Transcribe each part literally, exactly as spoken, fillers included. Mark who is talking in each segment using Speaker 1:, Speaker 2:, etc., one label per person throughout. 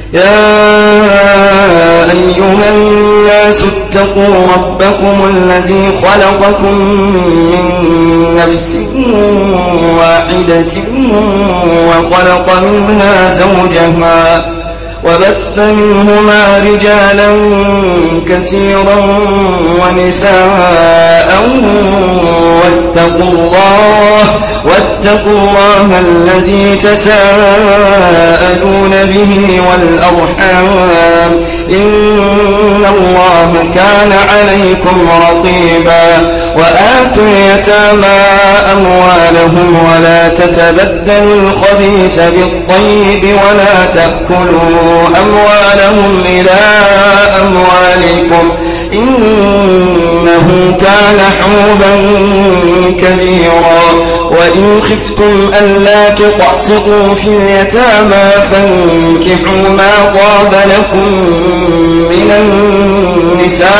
Speaker 1: يا أيها الناس اتقوا ربكم الذي خلقكم من نفس واحدة وخلق منها زوجها وبث منهما رجالا كثيرا ونساء واتقوا الله واتقوا الله الذي تساءلون به والأرحام إن الله كان عليكم رقيبا وآتوا اليتامى أموالهم ولا تتبدلوا الخبيث بالطيب ولا تأكلوا أموالهم إلى أموالكم إنه كان حوبا كبيرا وإن خفتم ألا تقسطوا في اليتامى فانكحوا ما طاب لكم من النساء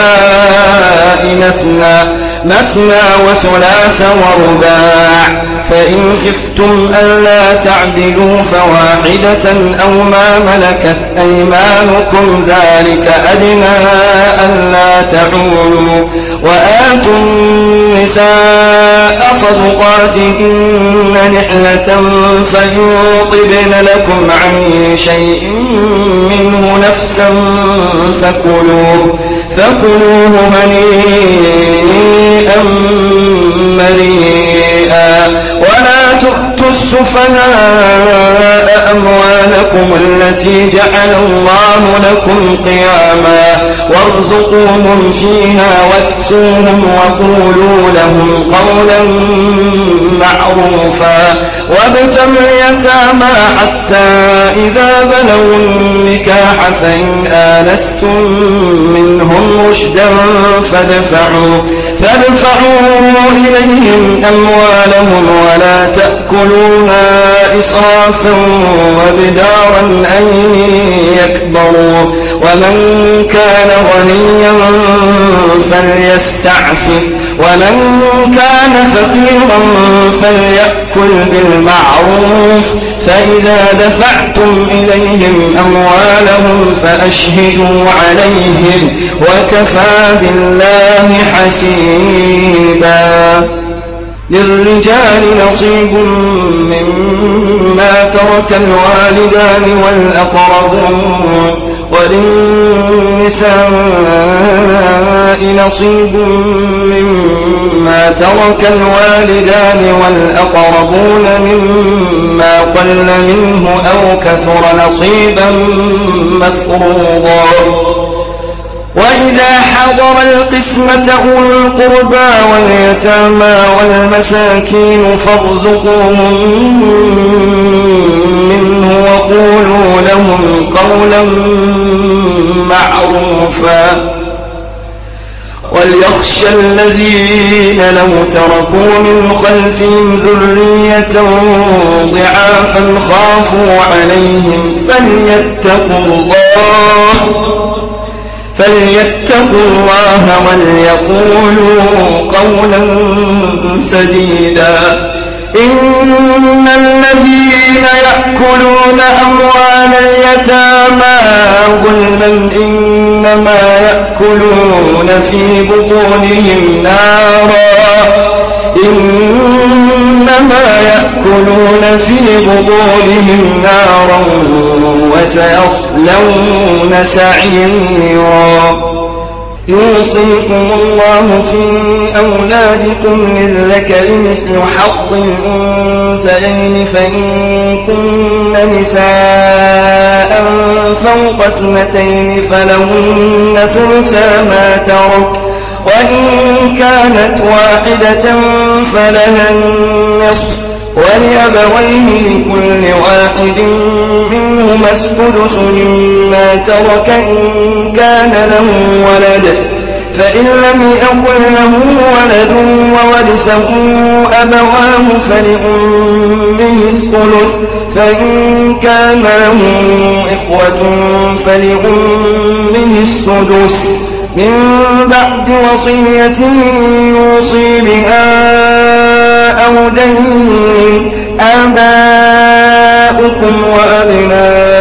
Speaker 1: مثنى مثنى وثلاث ورباع فإن خفتم ألا تعدلوا فواحدة أو ما ملكت أيمانكم ذلك أدنى ألا تعولوا وآتوا النساء صدقاتهن نحلة فإن طبن لكم عن شيء منه نفسا فكلوه فكلوه هنيئا مريئا ولا تؤتوا السفهاء أموالكم التي جعل الله لكم قياما وارزقوهم فيها واكسوهم وقولوا لهم قولا معروفا وابتلوا اليتامى حتى إذا بلغوا النكاح فإن آنستم منهم رشدا فادفعوا فادفعوا إليهم أموالهم ولا تأكلوها إسرافا وبدارا أن يكبروا ومن كان غنيا فليستعفف ومن كان فقيرا فليأكل بالمعروف فإذا دفعتم إليهم أموالهم فأشهدوا عليهم وكفى بالله حسيبا للرجال نصيب مما ترك الوالدان والأقربون وللنساء نصيب مما ترك الوالدان والأقربون مما قل منه أو كثر نصيبا مفروضا وإذا حضر القسمة أولو القربى واليتامى والمساكين فارزقوهم منه وقولوا لهم قولا معروفا وليخشى الذين لو تركوا من خلفهم ذرية ضعافا خافوا عليهم فليتقوا الله فليتقوا الله وليقولوا قولا سديدا إن الذين يأكلون أموال اليتامى ظلما إنما يأكلون في بطونهم نارا إنما يأكلون في بطونهم نارا وسيصلون سعيرا يوصيكم الله في أولادكم للذكر مثل حظ الأنثيين فإن كن نساء فوق اثنتين فلهن ثلثا ما ترك وإن كانت واحدة فلها النصف ولأبويه لكل واحد منهما السدس مما ترك إن كان له ولد فإن لم يكن له ولد وورثه أبواه فلأمه الثلث فإن كان له إخوة فلأمه السدس من بعد وصية يوصي بها أو دين آباؤكم وأبناؤكم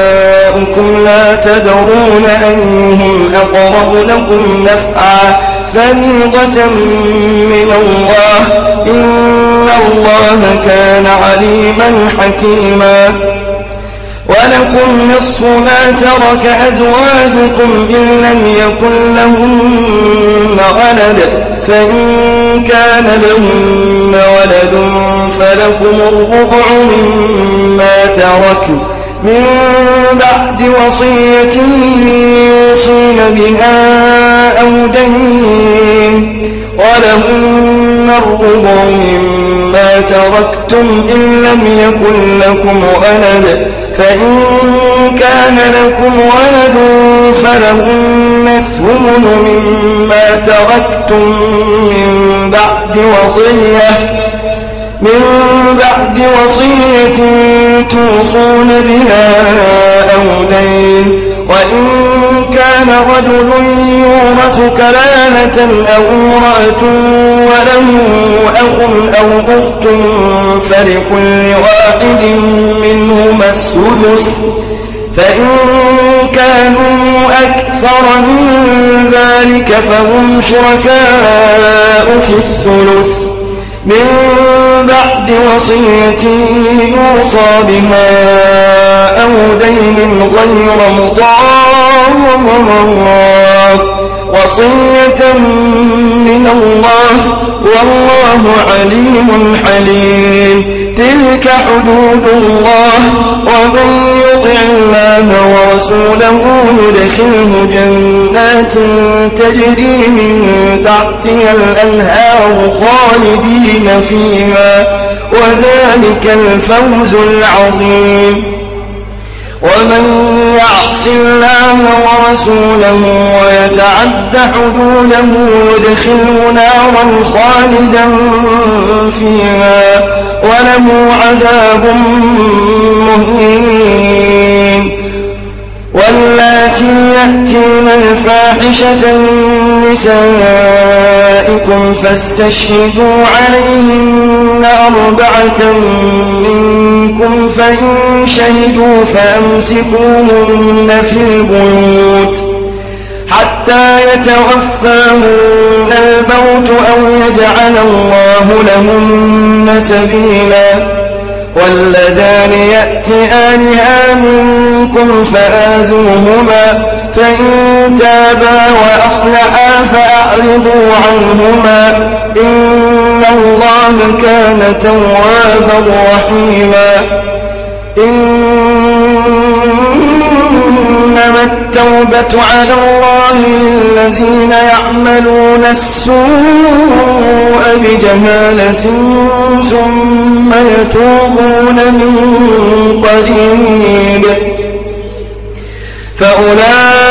Speaker 1: شركاؤكم لا تدرون أيهم أقرب لكم نفعا فريضة من الله إن الله كان عليما حكيما ولكم نصف ما ترك أزواجكم إن لم يكن لهن ولد فإن كان لهن ولد فلكم الربع مما تركوا من بعد وصية يوصين بها أو دين ولهن الربع مما تركتم إن لم يكن لكم ولد فإن كان لكم ولد فلهن الثمن مما تركتم من بعد وصية من بعد وصية توصون بها أو دين وإن كان رجل يورث كلالة أو امرأة وله أخ أو أخت فلكل واحد منهما السدس فإن كانوا أكثر من ذلك فهم شركاء في الثلث من بعد وصية يوصى بها أو دين غير مضار وصية من الله والله عليم حليم تلك حدود الله ومن يطع الله ورسوله يدخله جنات تجري من تحتها الأنهار خالدين فيها وذلك الفوز العظيم ومن يعص الله ورسوله ويتعد حدوده يدخله نارا خالدا فيها وله عذاب مهين واللاتي يأتين الفاحشة من نسائكم فاستشهدوا عليهن أربعة منكم فإن شهدوا فأمسكوهن في البيوت حتى يتوفاهن الموت أو يجعل الله لهن سبيلا واللذان يأتيانها منكم فآذوهما فإن تابا وأصلحا فأعرضوا عنهما إن الله كان توابا رحيما إنما التوبة على الله للذين يعملون السوء بجهالة ثم يتوبون من قريب فأولئك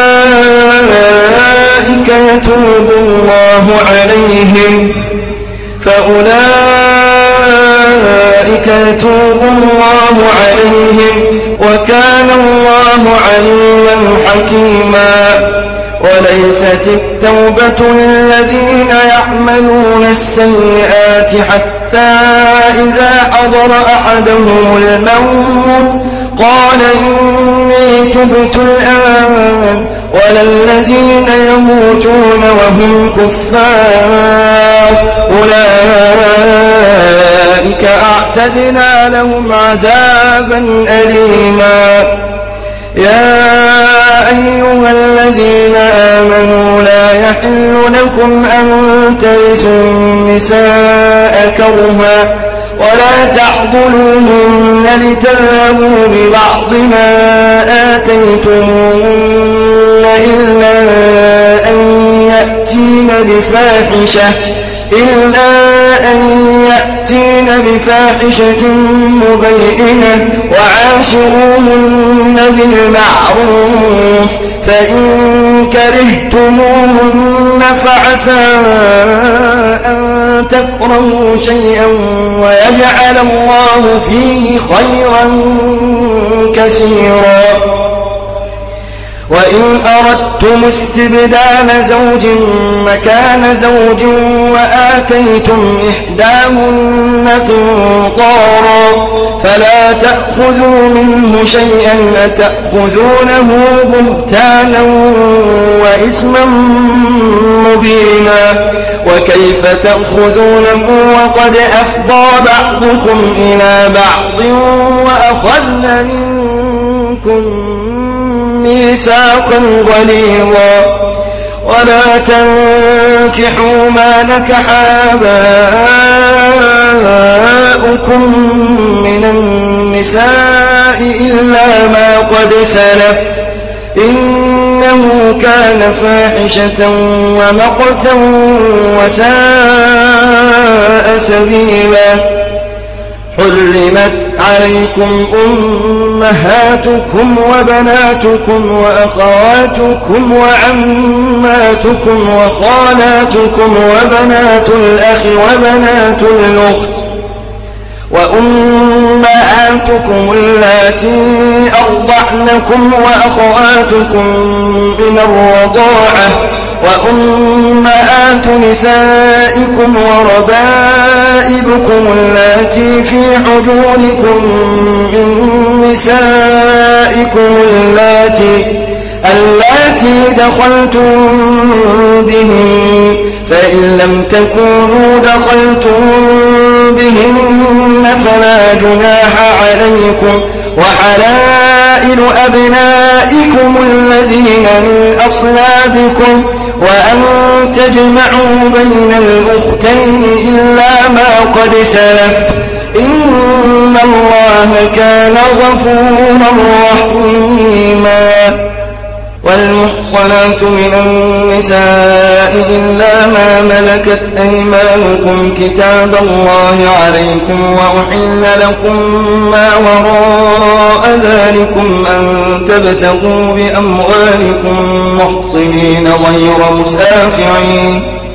Speaker 1: يتوب الله عليهم فأولئك يتوب الله عليهم وكان الله عليما حكيما وليست التوبة للذين يعملون السيئات حتى إذا حضر أحدهم الموت قال إني تبت الآن ولا الذين يموتون وهم كفار أولئك أعتدنا لهم عذابا أليما يا أيها الذين آمنوا لا يحل لكم أن ترثوا النساء كرها ولا تعضلوهن لتذهبوا ببعض ما آتيتموهن إلا أن يأتين بفاحشة إلا أن يأتين بفاحشة مبينة وعاشروهن بالمعروف فإن كرهتموهن فعسى أن تكرهوا شيئا ويجعل الله فيه خيرا كثيرا وإن أردتم استبدال زوج مكان زوج وآتيتم إحداهن قنطارا فلا تأخذوا منه شيئا أتأخذونه بهتانا وإثما مبينا وكيف تأخذونه وقد أفضى بعضكم إلى بعض وأخذن منكم ميثاقا غليظا ولا تنكحوا ما نكح آباؤكم من النساء إلا ما قد سلف إنه كان فاحشة ومقتا وساء سبيلا حرمت عليكم أمهاتكم وبناتكم وأخواتكم وعماتكم وخالاتكم وبنات الأخ وبنات الأخت وأمهاتكم اللاتي أرضعنكم وأخواتكم من الرضاعة وأمهات نسائكم وربائبكم اللاتي في حجوركم من نسائكم اللاتي اللاتي دخلتم بهن فإن لم تكونوا دخلتم بهن فلا جناح عليكم وحلائل أبنائكم الذين من أصلابكم وأن تجمعوا بين الأختين إلا ما قد سلف إن الله كان غفورا رحيما والمحصنات من النساء إلا ما ملكت أيمانكم كتاب الله عليكم وأحل لكم ما وراء ذلكم أن تبتغوا بأموالكم محصنين غير مسافحين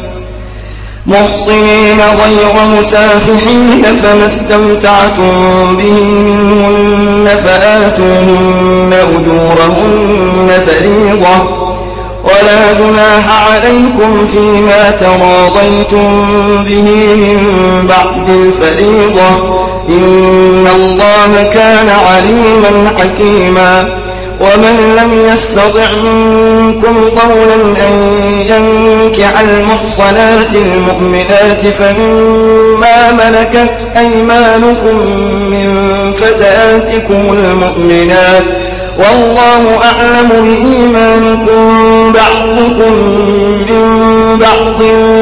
Speaker 1: محصنين غير مسافحين فما استمتعتم به منهن فآتوهن أجورهن فريضة ولا جناح عليكم فيما تراضيتم به من بعد الفريضة إن الله كان عليما حكيما ومن لم يستطع منكم طولا أن ينكح المحصنات المؤمنات فمما ملكت أيمانكم من فتياتكم المؤمنات والله أعلم بإيمانكم بعضكم من بعض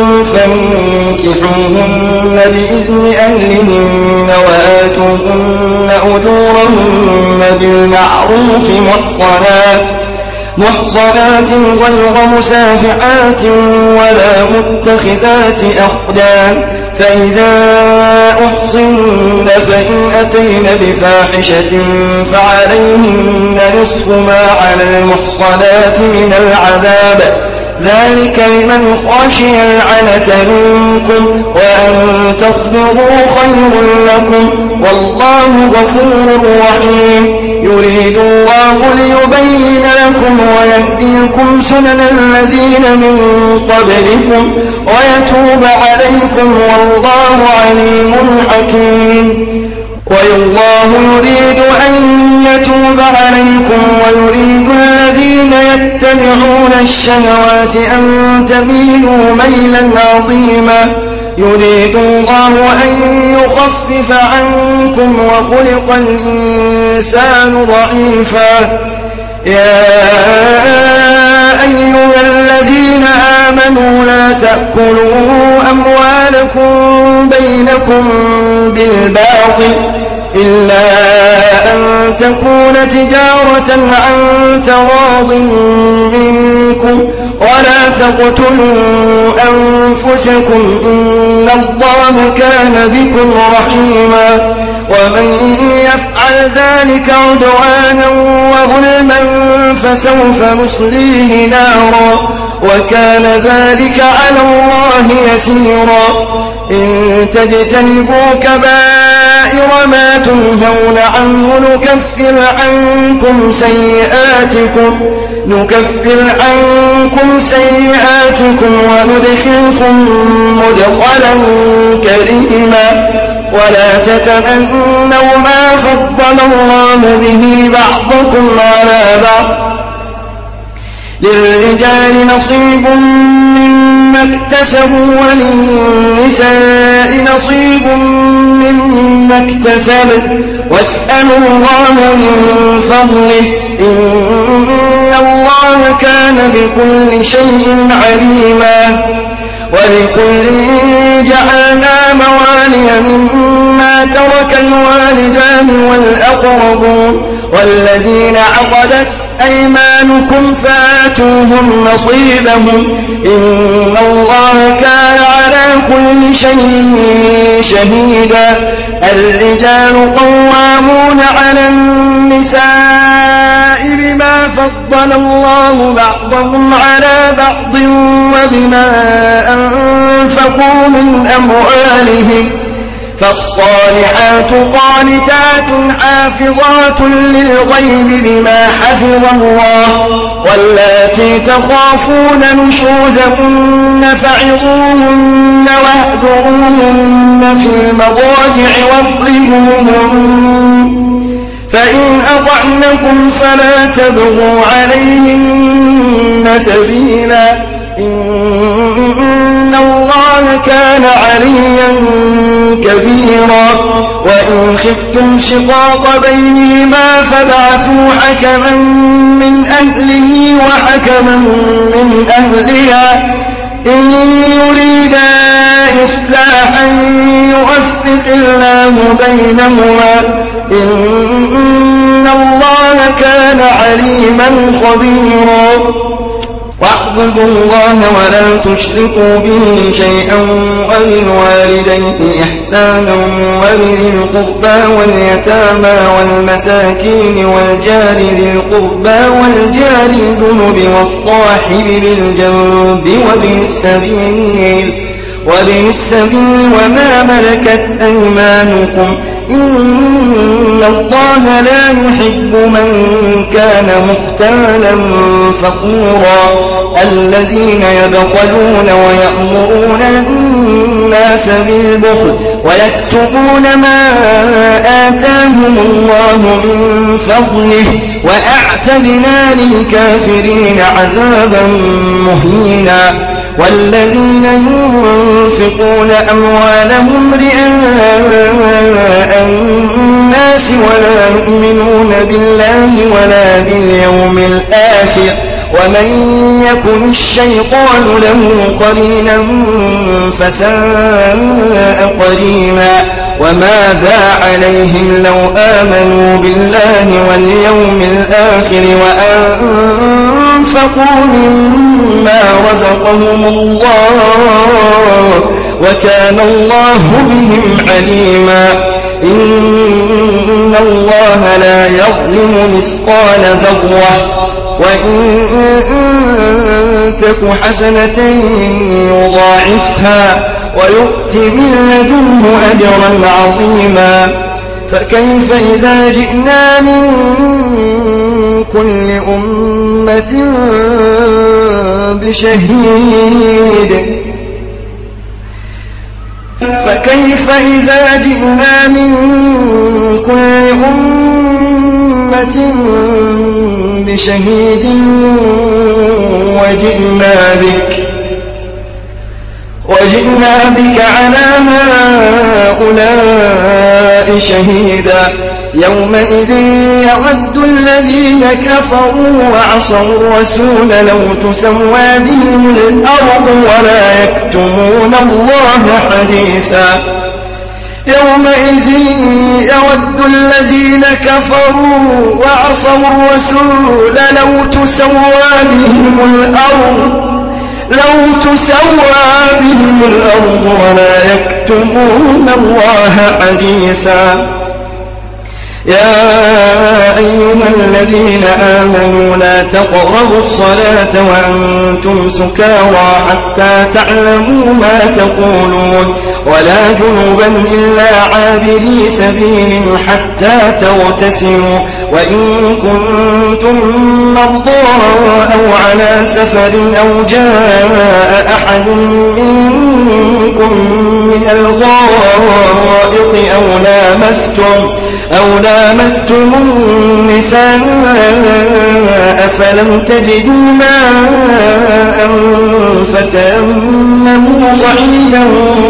Speaker 1: فانكحوهن بإذن أهلهن وآتوهن أجورهن بالمعروف محصنات محصنات غير مسافحات ولا متخذات أخدان فإذا أحصن فإن أتين بفاحشة فعليهن نصف ما على المحصنات من العذاب ذلك لمن خشي العنة منكم وأن تصبروا خير لكم والله غفور رحيم يريد الله ليبين لكم ويهديكم سنن الذين من قبلكم ويتوب عليكم والله عليم حكيم والله يريد أن يتوب عليكم ويريد الذين يتبعون الشهوات أن تميلوا ميلا عظيما يريد الله أن يخفف عنكم وخلق الإنسان ضعيفا يا أيها الذين آمنوا لا تأكلوا أموالكم بينكم بالباطل إلا أن تكون تجارة عن تراض منكم ولا تقتلوا أنفسكم إن الله كان بكم رحيما ومن يفعل ذلك عدوانا وظلما فسوف نصليه نارا وكان ذلك على الله يسيرا إن تجتنبوا كبائر كبائر ما تنهون عنه نكفر عنكم سيئاتكم نكفر عنكم سيئاتكم وندخلكم مدخلا كريما ولا تتمنوا ما فضل الله به بعضكم على بعض للرجال نصيب مما اكتسبوا وللنساء نصيب مما اكتسبن واسألوا الله من فضله إن الله كان بكل شيء عليما ولكل جعلنا موالي مما ترك الوالدان والأقربون والذين عقدت أيمانكم فآتوهم نصيبهم إن الله كان على كل شيء شهيدا الرجال قوامون على النساء بما فضل الله بعضهم على بعض وبما أنفقوا من أموالهم فالصالحات قانتات حافظات للغيب بما حفظ الله واللاتي تخافون نشوزهن فعظوهن واهجروهن في المضاجع واضربوهن فإن أطعنكم فلا تبغوا عليهن سبيلا إن الله كان عليا كبيرا وإن خفتم شقاق بينهما فابعثوا حكما من أهله وحكما من أهلها إن يريدا إصلاحا يوفق الله بينهما إن الله كان عليما خبيرا واعبدوا الله ولا تشركوا به شيئا وبالوالدين إحسانا وبذي القربى واليتامى والمساكين والجار ذي القربى والجار الجنب والصاحب بالجنب وابن السبيل وابن السبيل وما ملكت أيمانكم إن الله لا يحب من كان مختالا فخورا الذين يبخلون ويأمرون الناس بالبخل ويكتمون ما آتاهم الله من فضله وأعتدنا للكافرين عذابا مهينا والذين ينفقون أموالهم رئاء الناس ولا يؤمنون بالله ولا باليوم الآخر ومن يكن الشيطان له قرينا فساء قرينا وماذا عليهم لو آمنوا بالله واليوم الآخر وأنفقوا مما رزقهم الله وكان الله بهم عليما إن الله لا يظلم مثقال ذرة وإن تك حسنة يضاعفها ويؤت من لدنه أجرا عظيما فكيف إذا جئنا من كل أمة بشهيد فكيف إذا جئنا من كل أمة بشهيد وجئنا بك وجئنا بك على هؤلاء شهيدا يومئذ يود الذين كفروا وعصوا الرسول لو تسوى بهم الأرض ولا يكتمون الله حديثا يومئذ يود الذين كفروا وعصوا الرسول لو تسوى بهم الأرض لو تسوى بهم الأرض ولا يكتمون الله حديثا يا أيها الذين آمنوا لا تقربوا الصلاة وأنتم سكارى حتى تعلموا ما تقولون ولا جنبا إلا عابري سبيل حتى تغتسلوا وإن كنتم مرضى أو على سفر أو جاء أحد منكم من الغائط أو لامستم أو لامستم النساء فلم تجدوا ماء فتيمموا صعيدا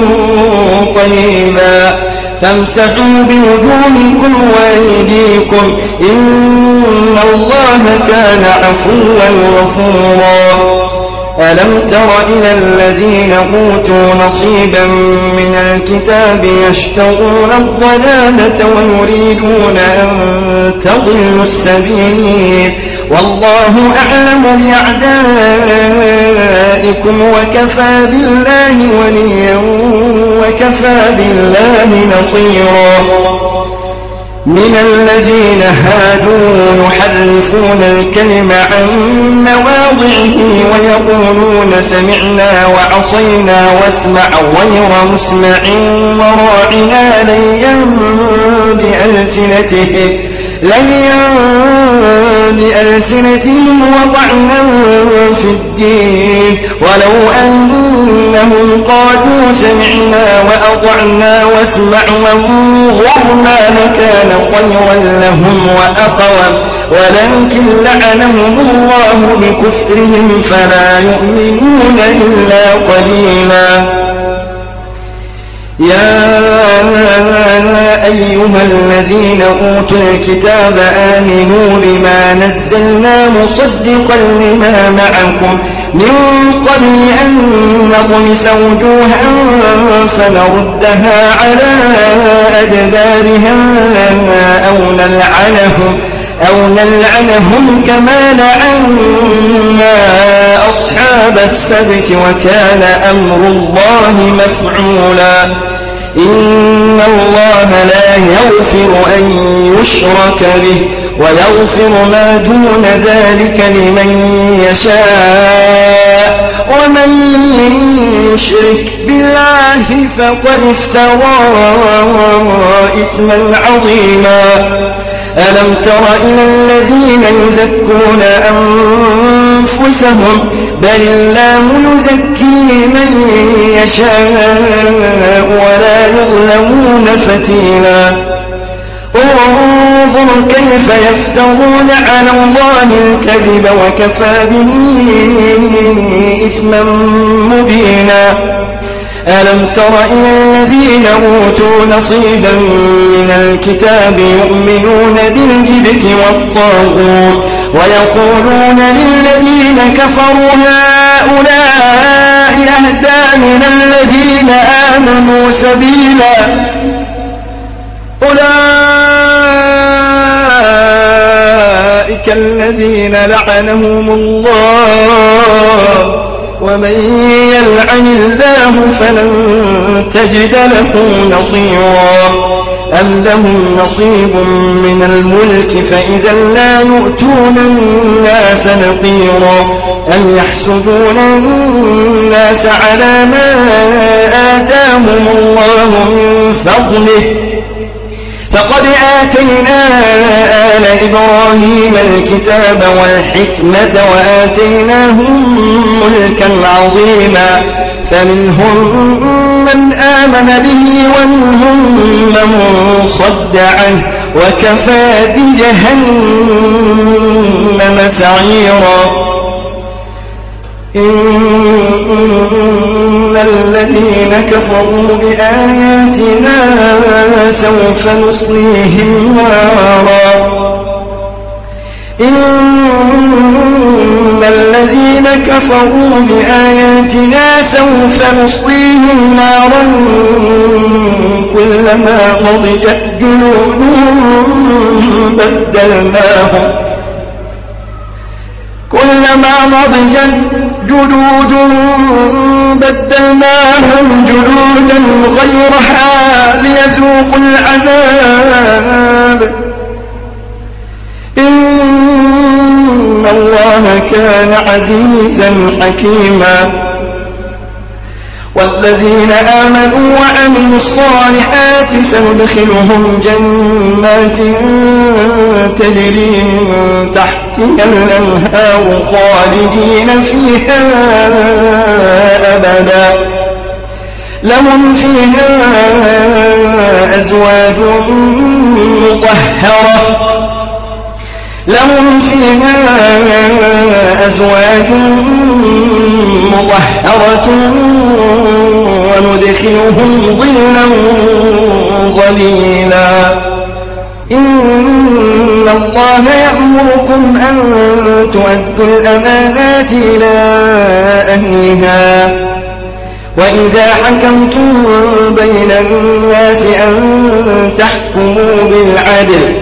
Speaker 1: طيبا فامسحوا بوجوهكم وأيديكم إن الله كان عفوا غفورا. ألم تر إلى الذين أوتوا نصيبا من الكتاب يشترون الضلالة ويريدون أن تضلوا السبيل والله أعلم بأعدائكم وكفى بالله وليا وكفى بالله نصيرا. من الذين هادوا يحرفون الكلم عن مواضعه ويقولون سمعنا وعصينا واسمع غير مسمع وراعنا ليا بألسنته ليا بألسنتهم وطعنا في الدين ولو أنهم قالوا سمعنا وأطعنا واسمع وانظرنا لكان خيرا لهم وأقوم ولكن لعنهم الله بكفرهم فلا يؤمنون إلا قليلا. يا أيها الذين أوتوا الكتاب آمنوا بما نزلنا مصدقا لما معكم من قبل أن نطمس وجوها فنردها على أدبارها أو نلعنهم أو نلعنهم كما لعنا أصحاب السبت وكان أمر الله مفعولا. إن الله لا يغفر أن يشرك به ويغفر ما دون ذلك لمن يشاء ومن يشرك بالله فقد افترى إثما عظيما. ألم تر إلى الذين يزكون أنفسهم بل الله يزكي من يشاء ولا يظلمون فتيلا. انظر كيف يفترون على الله الكذب وكفى به إثما مبينا. ألم تر إلى الذين أوتوا نصيبا من الكتاب يؤمنون بالجبت والطاغوت ويقولون للذين كفروا هؤلاء أهدى من الذين آمنوا سبيلا. أولئك الذين لعنهم الله ومن يلعن الله فلن تجد له نصيرا. أم لهم نصيب من الملك فإذا لا يؤتون الناس نقيرا. أم يحسدون الناس على ما آتاهم الله من فضله فقد آتينا آل إبراهيم الكتاب والحكمة وآتيناهم ملكا عظيما فمنهم من آمن به ومنهم من صد عنه وكفى بجهنم سعيرا. إن الذين كفروا بآياتنا سوف نصليهم نارا إن الذين كفروا بآياتنا سوف نصليهم نارا كلما نضجت جلودهم بدلناهم كلما نضجت جلودهم بدلناهم جلودا غيرها ليذوقوا العذاب الله كان عزيزا حكيما. والذين آمنوا وعملوا الصالحات سندخلهم جنات تجري من تحتها الأنهار خالدين فيها أبدا لهم فيها أزواج مطهرة لهم فيها أزواج مطهرة وندخلهم ظلا ظليلا. إن الله يأمركم أن تؤدوا الأمانات إلى أهلها وإذا حكمتم بين الناس أن تحكموا بالعدل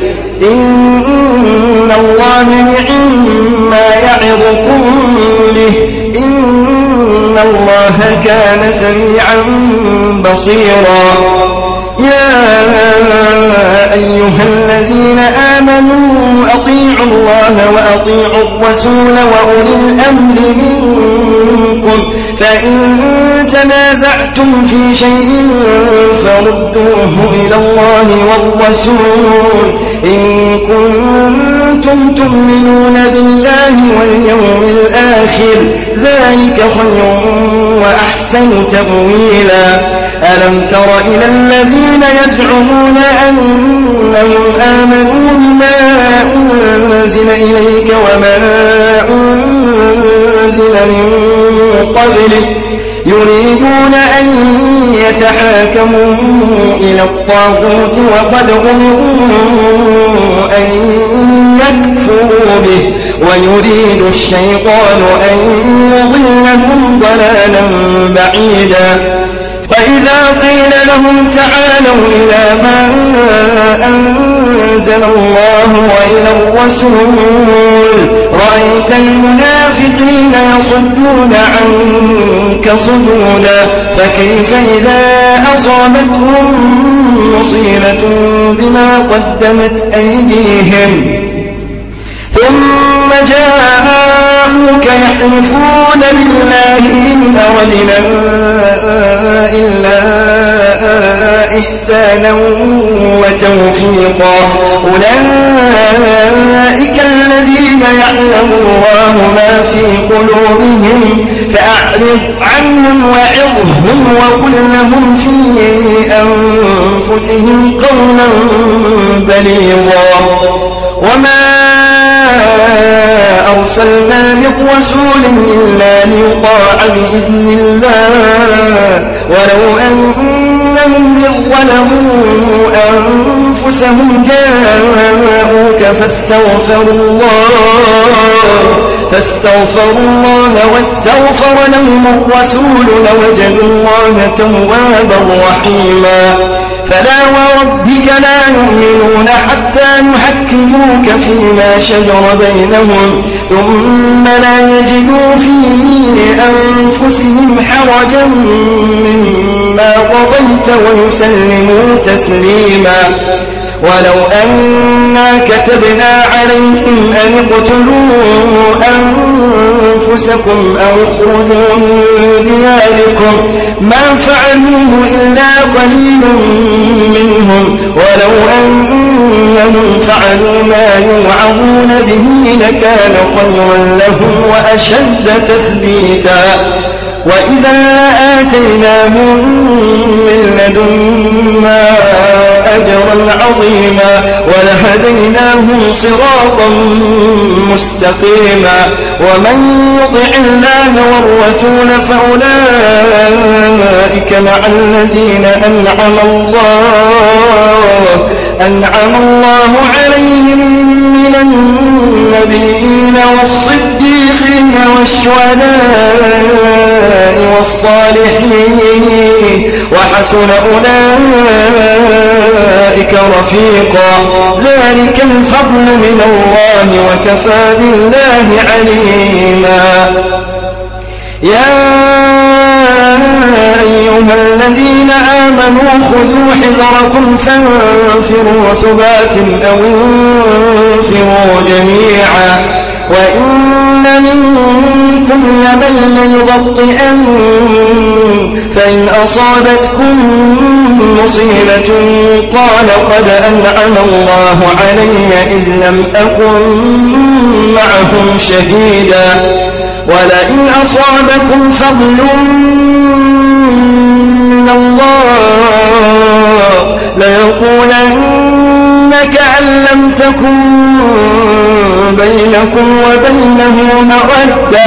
Speaker 1: إن الله نعما يعظكم به إن الله كان سميعا بصيرا. يا أيها الذين آمنوا أطيعوا الله وأطيعوا الرسول وأولي الأمر منكم فإن تنازعتم في شيء فردوه إلى الله والرسول إن كنتم تؤمنون بالله واليوم الآخر ذلك خير وأحسن تأويلا. ألم تر إلى الذين يزعمون أنهم آمنوا بما أنزل إليك وما أنزل من قبلك يريدون أن يتحاكموا إلى الطاغوت وقد أمروا أن يكفروا به ويريد الشيطان أن يضلهم ضلالا بعيدا. فإذا قيل لهم تعالوا إلى ما أنزل الله وإلى الرسول رأيت المنافقين يصدون عنك صدودا. فكيف إذا أصابتهم مصيبة بما قدمت أيديهم ثم جاءوك يحلفون بالله إن أردنا إلا إحسانا وتوفيقا. أولئك الذين يعلم الله ما في قلوبهم فأعرض عنهم وعظهم وقل لهم في أنفسهم قولا بليغا. وما أرسلنا من رسول إلا ليطاع بإذن الله ولو أنهم ظلموا أنفسهم جاءوك فاستغفروا الله فاستغفروا الله واستغفر لهم الرسول لوجدوا الله توابا رحيما. فلا وربك لا يؤمنون حتى يحكموك فيما شجر بينهم ثم لا يجدوا في أنفسهم حرجا مما قضيت ويسلموا تسليما. ولو أنا كتبنا عليهم أن اقتلوا أنفسكم أو اخرجوا من دياركم ما فعلوه إلا قليل منهم ولو أنهم فعلوا ما يوعظون به لكان خيرا لهم وأشد تثبيتا. وإذا آتيناهم من لدنا أجرا عظيما ولهديناهم صراطا مستقيما. ومن يطع الله والرسول فأولئك مع الذين أنعم الله أنعم الله عليهم من النبيين والصديقين والشهداء والصالحين وحسن أولئك رفيقا. ذلك الفضل من الله وكفى بالله عليما. يا أيها الذين آمنوا خذوا حذركم فانفروا ثبات أو انفروا جميعا وإن منكم لمن ليبطئن فإن أصابتكم مصيبة قال قد أنعم الله علي إذ لم أكن معهم شهيدا ولئن أصابكم فضل من الله ليقولن كأن لم تكن بينكم وبينه مودة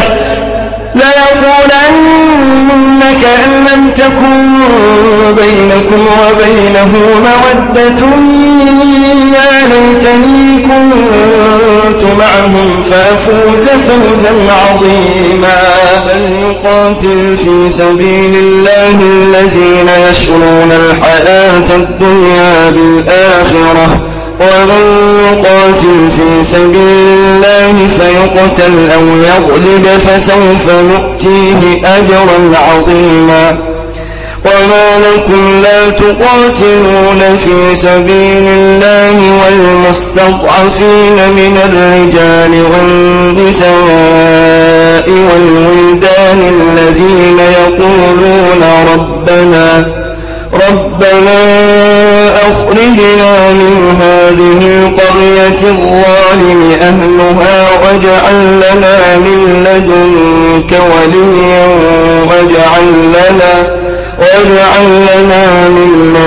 Speaker 1: ليقولن كأن لم تكن بينكم وبينه مودة يا ليتني كنت معهم فأفوز فوزا عظيما بل يقاتل في سبيل الله الذين يشرون الحياة الدنيا بالآخرة ومن يقاتل في سبيل الله فيقتل أو يغلب فسوف نؤتيه أجرا عظيما وما لكم لا تقاتلون في سبيل الله والمستضعفين من الرجال والنساء والولدان الذين يقولون ربنا ربنا أخرجنا من هذه القرية الظالم أهلها واجعل لنا من لدنك وليا واجعل لنا واجعل لنا من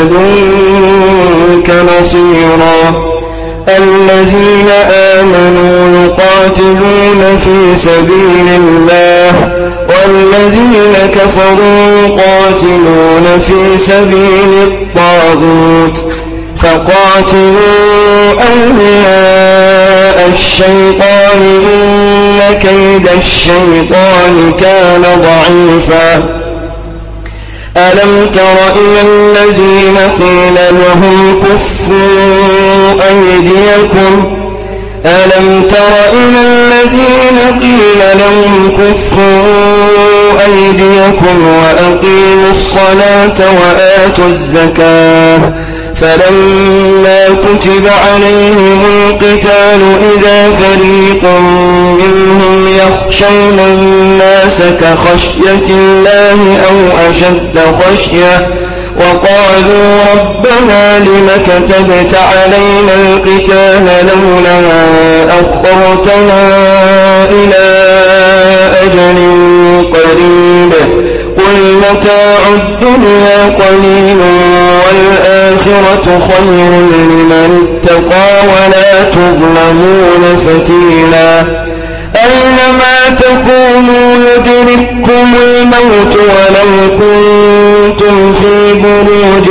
Speaker 1: لدنك نصيرا الذين آمنوا يقاتلون في سبيل الله والذين كفروا يقاتلون في سبيل الطاغوت فقاتلوا أولياء الشيطان إن كيد الشيطان كان ضعيفا ألم تر إلى الذين قيل لهم كفوا أيديكم ألم تر إلى الذين قيل لهم كفوا أيديكم وأقيموا الصلاة وآتوا الزكاة فلما كتب عليهم القتال إذا فريق منهم يخشون الناس كخشية الله أو أشد خشية وقالوا ربنا لم كتبت علينا القتال لولا أخرتنا إلى أجل قريب قل متاع الدنيا قليل والآخرة خير لمن اتقى ولا تظلمون فتيلا أينما تكونوا يدرككم الموت ولو كنتم في بروج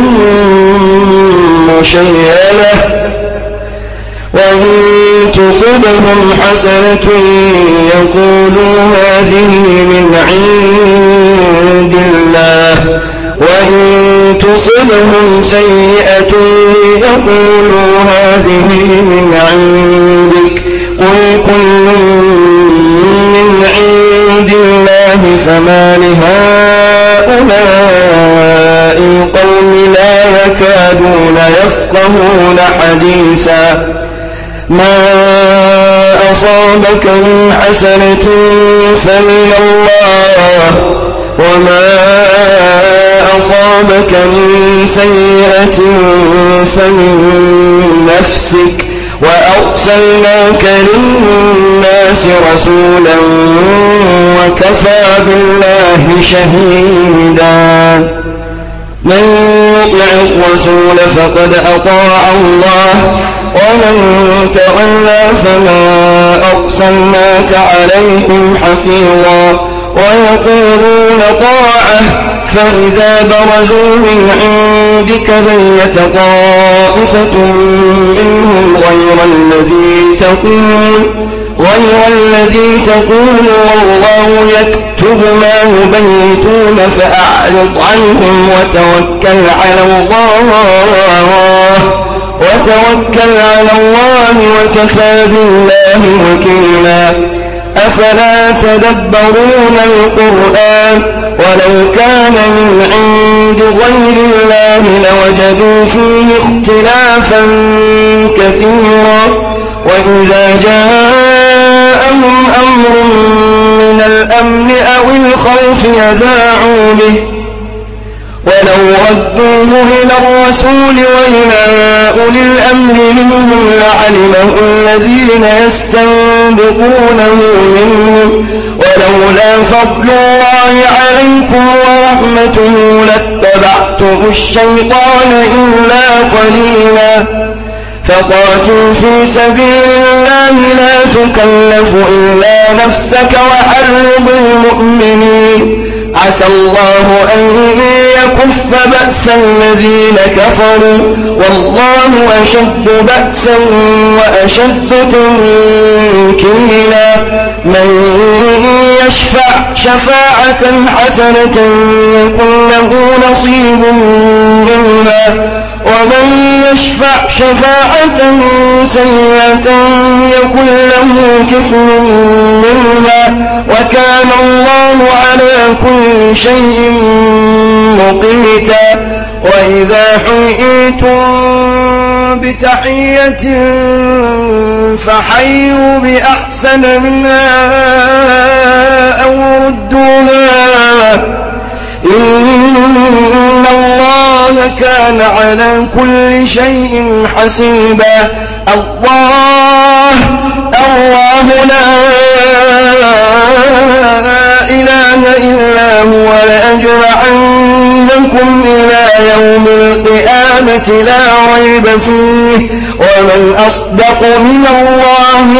Speaker 1: مشيدة وإن تصبهم حسنة يقولوا هذه من عند الله وإن تصبهم سيئة يقولوا هذه من عندك قل كل من عند الله فما لهؤلاء القوم لا يكادون يفقهون حديثا ما أصابك من حسنة فمن الله وما أصابك من سيئة فمن نفسك وأرسلناك للناس رسولا وكفى بالله شهيدا من يطع الرسول فقد أطاع الله ومن تولى فما أرسلناك عليهم حفيظا ويقولون طاعة فإذا برزوا من عندك بيت طائفة منهم غير الذي تقول غير الذي تقول والله يكتب ما يبيتون فأعرض عنهم وتوكل على الله وتوكل على الله وكفى بالله وكيلا أفلا تدبرون القرآن ولو كان من عند غير الله لوجدوا فيه اختلافا كثيرا وإذا جاء جاءهم أمر من الأمن أو الخوف يذاعوا به ولو ردوه إلى الرسول وإلى أولي الأمر منهم لعلمه الذين يستنبطونه منهم ولولا فضل الله عليكم ورحمته لاتبعتم الشيطان إلا قليلا فقاتل في سبيل الله لا تكلف إلا نفسك وحرض المؤمنين عسى الله أن يكف بأس الذين كفروا والله أشد بأسا وأشد تنكيلا من يشفع شفاعة حسنة يكن له نصيب منها ومن يشفع شفاعة سيئة يكن له كفل منها وكان الله على كل شيء مقيتا وإذا حييتم بتحية فحيوا بأحسن منها أو ردوها إن الله كان على كل شيء حسيبا الله الله لا إله إلا هو لأجمعنكم إلى يوم القيامة لا ريب فيه ومن أصدق من الله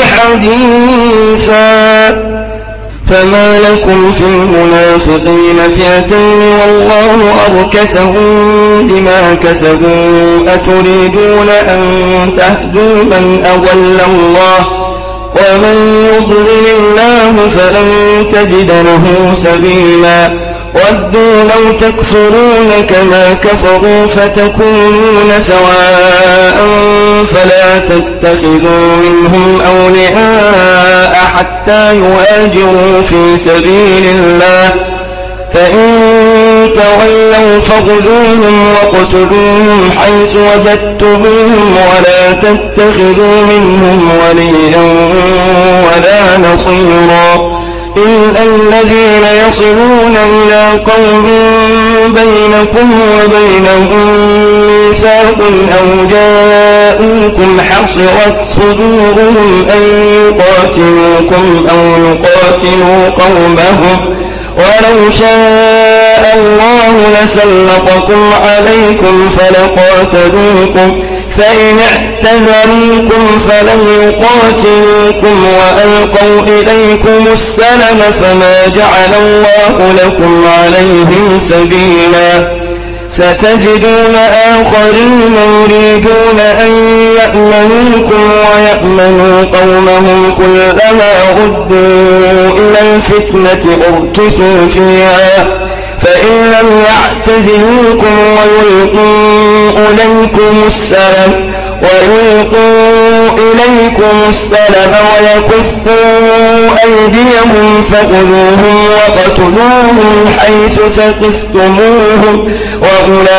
Speaker 1: حديثا فما لكم في المنافقين فئتين والله أركسهم بما كسبوا أتريدون أن تهدوا من أضل الله ومن يضلل الله فلن تجد له سبيلا ودوا لو تكفرون كما كفروا فتكونون سواء فلا تتخذوا منهم أولياء حتى يهاجروا في سبيل الله فإن تولوا فخذوهم واقتلوهم حيث وجدتموهم ولا تتخذوا منهم وليا ولا نصيرا إلا الذين يصلون إلى قوم بينكم وبينهم ميثاق أو جاءوكم حصرت صدورهم أن يقاتلوكم أو يقاتلوا قومهم ولو شاء الله لسلطكم عليكم فلقاتلوكم فإن اعتذروكم فلم يقاتلوكم وألقوا إليكم السلم فما جعل الله لكم عليهم سبيلا ستجدون آخرين يريدون أن يأمنوكم ويأمنوا قومهم كلما ردوا إلى الفتنة أركسوا فيها فإن لم يعتزلوكم ويلقوا إليكم السلم ويلقوا إليكم السلم ويكفوا أيديهم فخذوهم وقتلوهم حيث ثقفتموهم وأولئكم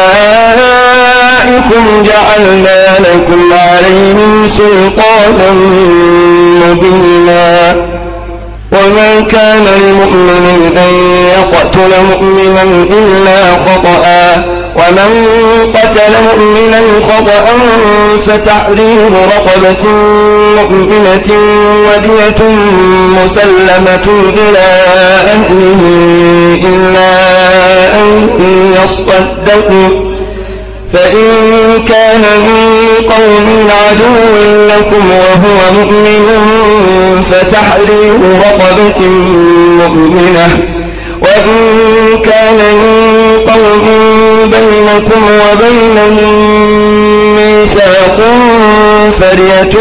Speaker 1: جعلنا لكم عليهم سلطانا مبينا وما كان لمؤمن أن يقتل مؤمنا إلا خطأ ومن قتل مؤمنا خطأ فتحرير رقبة مؤمنة ودية مسلمة إلى أهله إلا أن يصدقوا فإن كان من قوم عدو لكم وهو مؤمن فتحرير رقبة مؤمنة وإن كان من قوم بينكم وبينهم ميثاق فرية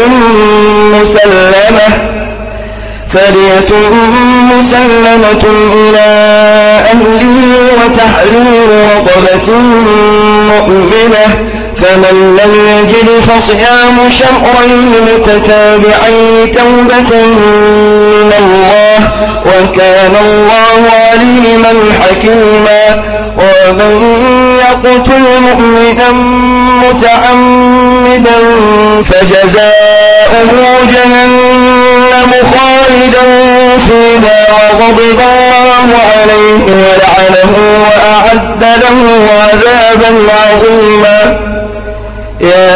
Speaker 1: مسلمة فرية مسلمة إلى أهله وتحرير رقبة مؤمنة فمن لم يجد فصيام شهرين متتابعين توبة من الله وكان الله عليما حكيما ومن يقتل مؤمنا متعمدا فجزاؤه جهنم خالدا فيها وغضب الله عليه ولعنه وأعد له عذابا عظيما. يا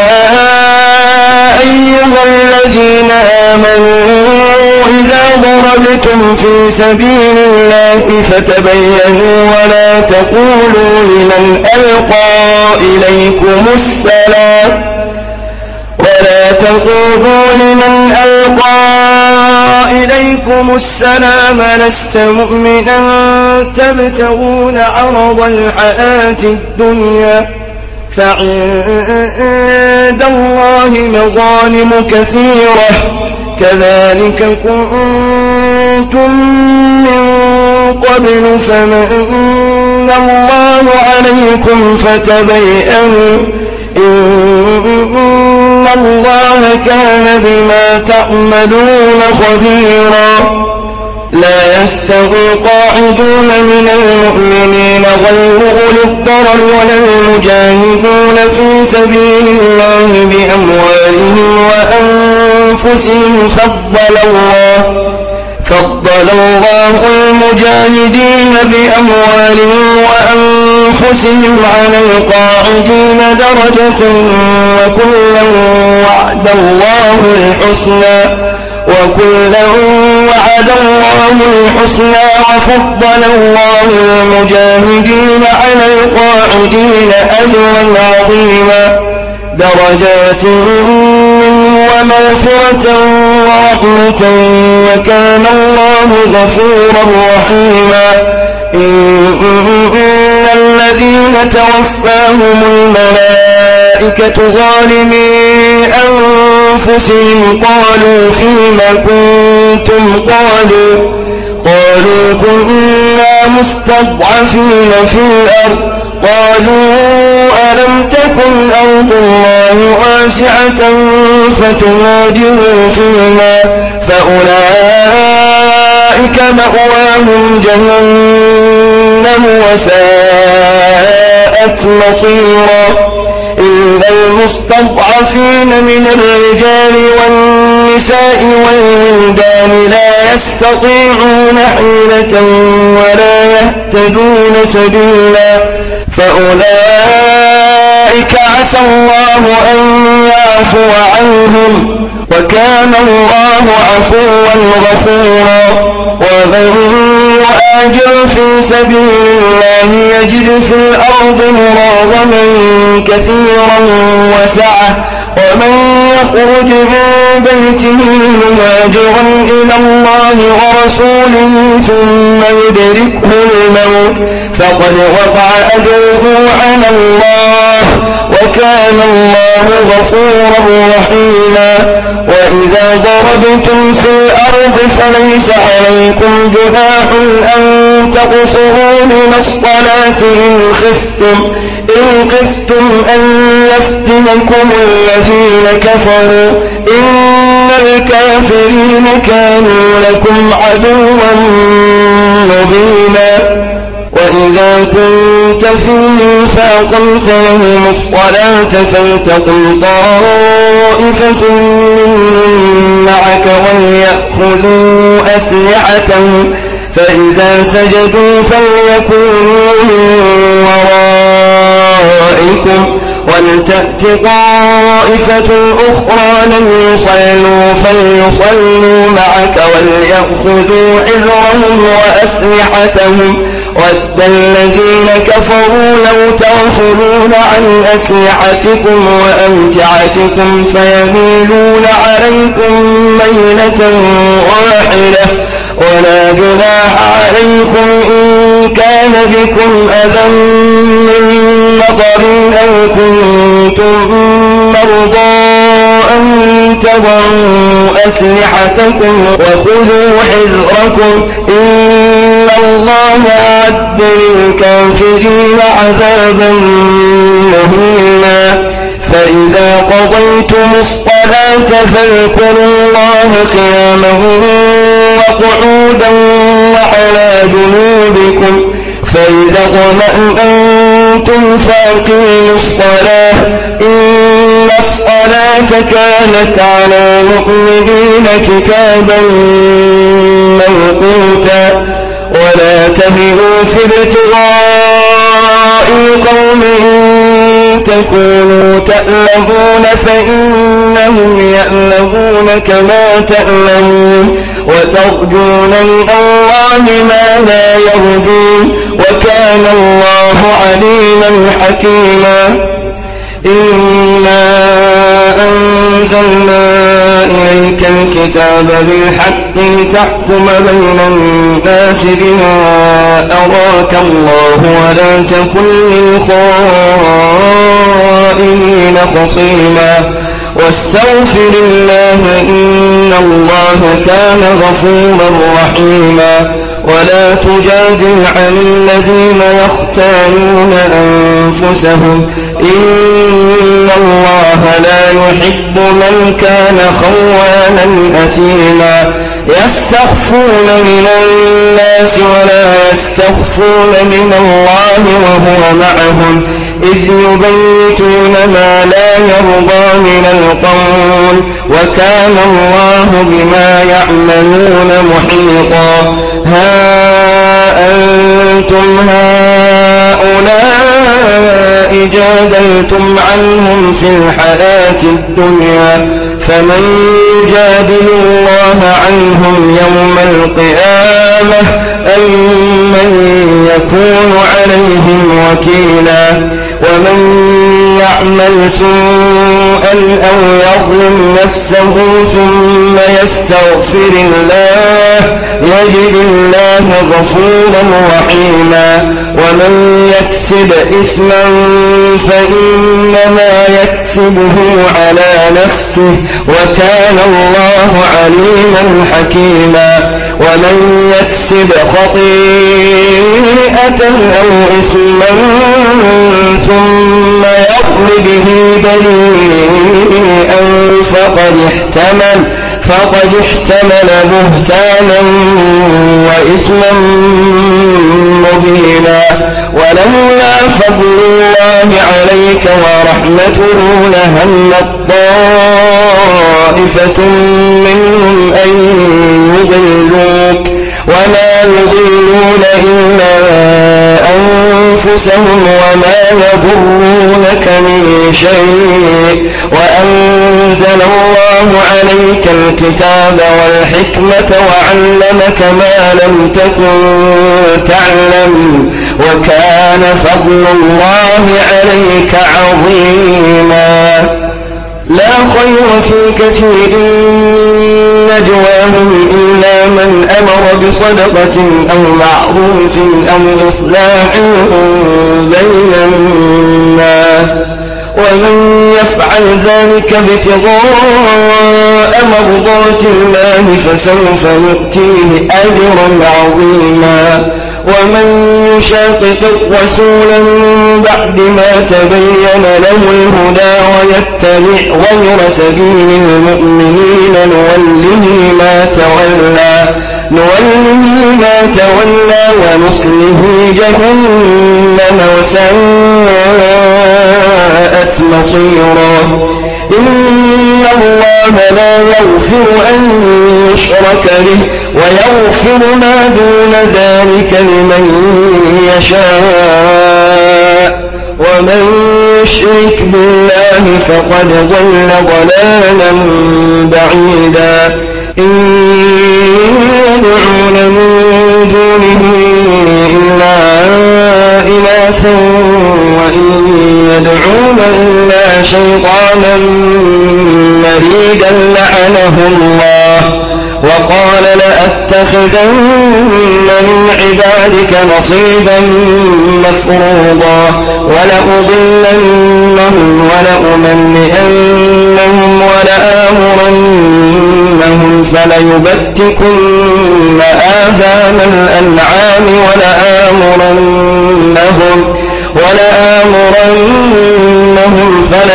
Speaker 1: أيها الذين آمنوا إذا ضربتم في سبيل الله فتبينوا ولا تقولوا لمن ألقى إليكم السلام ولا تقولوا لمن ألقى إليكم السلام لست مؤمنا تبتغون عرض الحياة الدنيا فعند الله مغانم كثيرة كذلك كنتم من قبل فمن الله عليكم فتبينوا إن الله كان بما تعملون خبيرا. لا يستوي القاعدون من المؤمنين غير أولي الضرر ولا المجاهدون في سبيل الله بأموالهم وأنفسهم فضل الله فضل الله المجاهدين بأموالهم وأنفسهم على القاعدين درجة وكلا وعد الله الحسنى وكلا وعد الله الحسنى وفضل الله المجاهدين على القاعدين أجرا عظيما درجات منه ومغفرة ورحمة وكان الله غفورا رحيما. إن الذين توفاهم الملائكة ظالمي أنفسهم قالوا فيما كنتم قالوا قالوا كنا مستضعفين في الأرض قالوا ألم تكن أرض الله واسعة فتهاجروا فيها فأولئك مأواهم جهنم وساءت مصيرا. إلا المستضعفين من الرجال والنساء والولدان لا يستطيعون حيلة ولا يهتدون سبيلا فأولئك عسى الله أن يعفو عنهم وكان الله عفوا غفورا. ومن يهاجر في سبيل الله يجد في الأرض مراغما كثيرا وسعة ومن يخرج من بيته مهاجرا إلى الله ورسوله ثم يدركه الموت فقد وقع أجره على الله وكان الله غفورا رحيما. وإذا ضربتم في الأرض فليس عليكم جناح أن تقصروا من الصلاة إن خفتم إن خفتم أن يفتنكم الذين كفروا إن الكافرين كانوا لكم عدوا مبينا. وإذا كنت فيهم فأقمت لهم الصلاة فلتقم طائفة منهم معك وليأخذوا أسلحتهم فإذا سجدوا فليكونوا من ورائكم ولتأت طائفة أخرى لم يصلوا فليصلوا معك وليأخذوا حذرهم وأسلحتهم ود الذين كفروا لو تغفلون عن أسلحتكم وأمتعتكم فيميلون عليكم ميلة واحدة ولا جناح عليكم إن كان بكم أذى من مطر أو كنتم مرضى أن تضعوا أسلحتكم وخذوا حذركم إن الله أعد للكافرين عذابا مهينا. فإذا قضيتم الصلاة فاذكروا الله قياما وقعودا وعلى جنوبكم فإذا اطمأنتم فأقيموا الصلاة إن الصلاة كانت على المؤمنين كتابا موقوتا ولا تهنوا في ابتغاء القوم إن تكونوا تألمون فإنهم يألمون كما تألمون وترجون من الله ما لا يرجون وكان الله عليما حكيما إنا أنزلنا إليك الكتاب بالحق لتحكم بين الناس بما أراك الله ولا تكن للخائنين خصيما واستغفر الله إن الله كان غفورا رحيما ولا تجادل عن الذين يختانون أنفسهم إن الله لا يحب من كان خوانا أثيما يستخفون من الناس ولا يستخفون من الله وهو معهم إذ يبيتون ما لا يرضى من القول وكان الله بما يعملون محيطا ها أنتم هؤلاء جادلتم عنهم في الحياة الدنيا فمن يجادل الله عنهم يوم القيامة أم من يكون عليهم وكيلا ومن يعمل سوءا أو يظلم نفسه ثم يستغفر الله يجد الله غفورا رحيما ومن يكسب إثما فإنما يكسبه على نفسه وكان الله عليما حكيما ومن يكسب خطيئة أو إثما ثم يرم به بريئا فقد احتمل فقد احتمل بهتانا وإثما مبينا ولولا فضل الله عليك ورحمته لهمت طائفة منهم أن يضلوك وما يضلون إلا أنفسهم وما يضرونك من شيء وأنزل الله عليك الكتاب والحكمة وعلمك ما لم تكن تعلم وكان فضل الله عليك عظيما لا خير في كثير نجواهم إلا من أمر بصدقة أو معروف أو إصلاح بين الناس ومن يفعل ذلك ابتغاء مرضات الله فسوف نؤتيه أجرا عظيما ومن يشاقق الرسول من بعد ما تبين له الهدى ويتبع غير سبيل المؤمنين نوله ما تولى نوله ما تولى ونصله جهنم وساءت مصيرا إن الله لا يغفر أن يشرك به ويغفر ما دون ذلك لمن يشاء ومن يشرك بالله فقد ضل ضلالا بعيدا إن يدعون من دونه إلا إناثا وإن يدعون إلا شيطانا مريدا لعنه الله وقال لأتخذن من عبادك نصيبا مفروضا ولأضلنهم ولأمنئنهم ولآمرنهم فليبتكن آذان الأنعام ولآمرنهم ولآمرنهم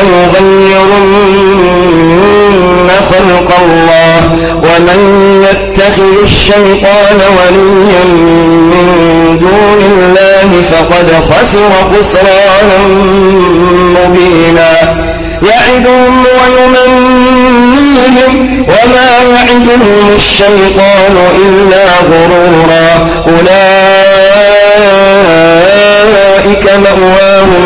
Speaker 1: فليغيرن خلق الله ومن يتخذ الشيطان وليا من دون الله فقد خسر خسرانا مبينا يعدهم ويمنيهم وما يعدهم الشيطان إلا غرورا أولئك مأواهم